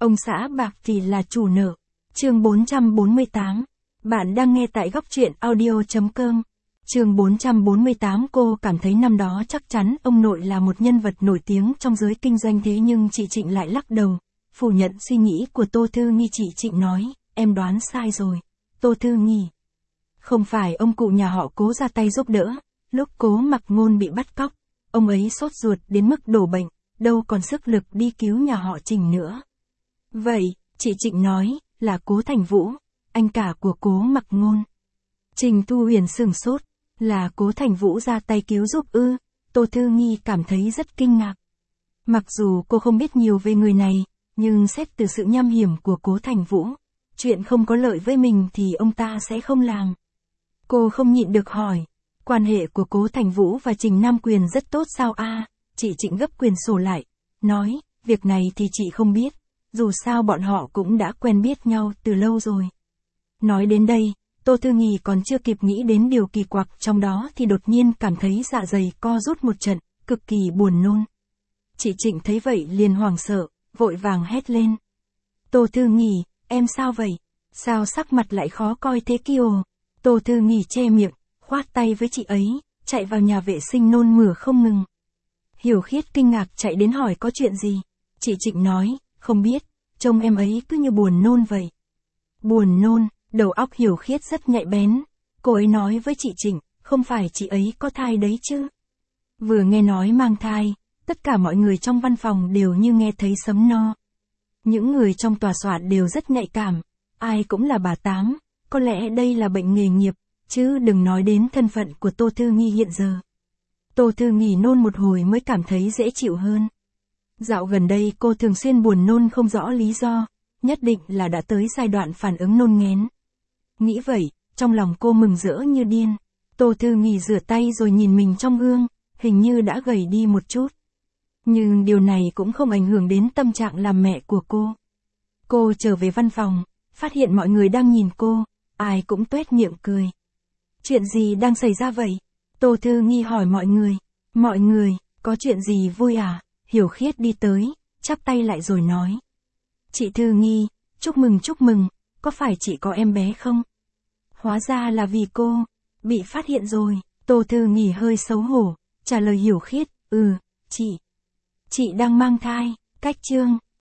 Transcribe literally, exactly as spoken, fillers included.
Ông xã bạc thì là chủ nợ. Chương bốn trăm bốn mươi tám. Bạn đang nghe tại góc truyện audio chấm com. Chương bốn trăm bốn mươi tám. Cô cảm thấy năm đó chắc chắn ông nội là một nhân vật nổi tiếng trong giới kinh doanh, thế nhưng chị Trịnh lại lắc đầu, phủ nhận suy nghĩ của Tô Thư Nghi. Chị Trịnh nói, em đoán sai rồi, Tô Thư Nghi. Không phải ông cụ nhà họ Cố ra tay giúp đỡ, lúc Cố Mặc Ngôn bị bắt cóc, ông ấy sốt ruột đến mức đổ bệnh, đâu còn sức lực đi cứu nhà họ Trình nữa. Vậy, chị Trịnh nói, là Cố Thành Vũ, anh cả của Cố Mặc Ngôn. Trình Thu Huyền sửng sốt, là Cố Thành Vũ ra tay cứu giúp ư? Tô Thư Nghi cảm thấy rất kinh ngạc. Mặc dù cô không biết nhiều về người này, nhưng xét từ sự nham hiểm của Cố Thành Vũ, chuyện không có lợi với mình thì ông ta sẽ không làm. Cô không nhịn được hỏi, quan hệ của Cố Thành Vũ và Trình Nam Quyền rất tốt sao a? À, chị Trịnh gấp quyển sổ lại, nói, việc này thì chị không biết, dù sao bọn họ cũng đã quen biết nhau từ lâu rồi. Nói đến đây, Tô Thư Nghi còn chưa kịp nghĩ đến điều kỳ quặc trong đó thì đột nhiên cảm thấy dạ dày co rút một trận, cực kỳ buồn nôn. Chị Trịnh thấy vậy liền hoảng sợ, vội vàng hét lên. Tô Thư Nghi, em sao vậy? Sao sắc mặt lại khó coi thế kia? Tô Thư Nghi che miệng, khoát tay với chị ấy, chạy vào nhà vệ sinh nôn mửa không ngừng. Hiểu Khiết kinh ngạc chạy đến hỏi có chuyện gì? Chị Trịnh nói, không biết, trông em ấy cứ như buồn nôn vậy. Buồn nôn, đầu óc Hiểu Khiết rất nhạy bén. Cô ấy nói với chị Trịnh, không phải chị ấy có thai đấy chứ? Vừa nghe nói mang thai, tất cả mọi người trong văn phòng đều như nghe thấy sấm no. Những người trong tòa soạn đều rất nhạy cảm, ai cũng là bà Tám, có lẽ đây là bệnh nghề nghiệp, chứ đừng nói đến thân phận của Tô Thư Nghi hiện giờ. Tô Thư Nghi nôn một hồi mới cảm thấy dễ chịu hơn. Dạo gần đây cô thường xuyên buồn nôn không rõ lý do, nhất định là đã tới giai đoạn phản ứng nôn nghén. Nghĩ vậy, trong lòng cô mừng rỡ như điên. Tô Thư Nghi rửa tay rồi nhìn mình trong gương, hình như đã gầy đi một chút. Nhưng điều này cũng không ảnh hưởng đến tâm trạng làm mẹ của cô. Cô trở về văn phòng, phát hiện mọi người đang nhìn cô, ai cũng tuét miệng cười. Chuyện gì đang xảy ra vậy? Tô Thư Nghi hỏi mọi người. Mọi người, có chuyện gì vui à? Hiểu Khiết đi tới, chắp tay lại rồi nói. Chị Thư Nghi, chúc mừng chúc mừng, có phải chị có em bé không? Hóa ra là vì cô, bị phát hiện rồi. Tô Thư Nghi hơi xấu hổ, trả lời Hiểu Khiết, ừ, chị. Chị đang mang thai, cách chương.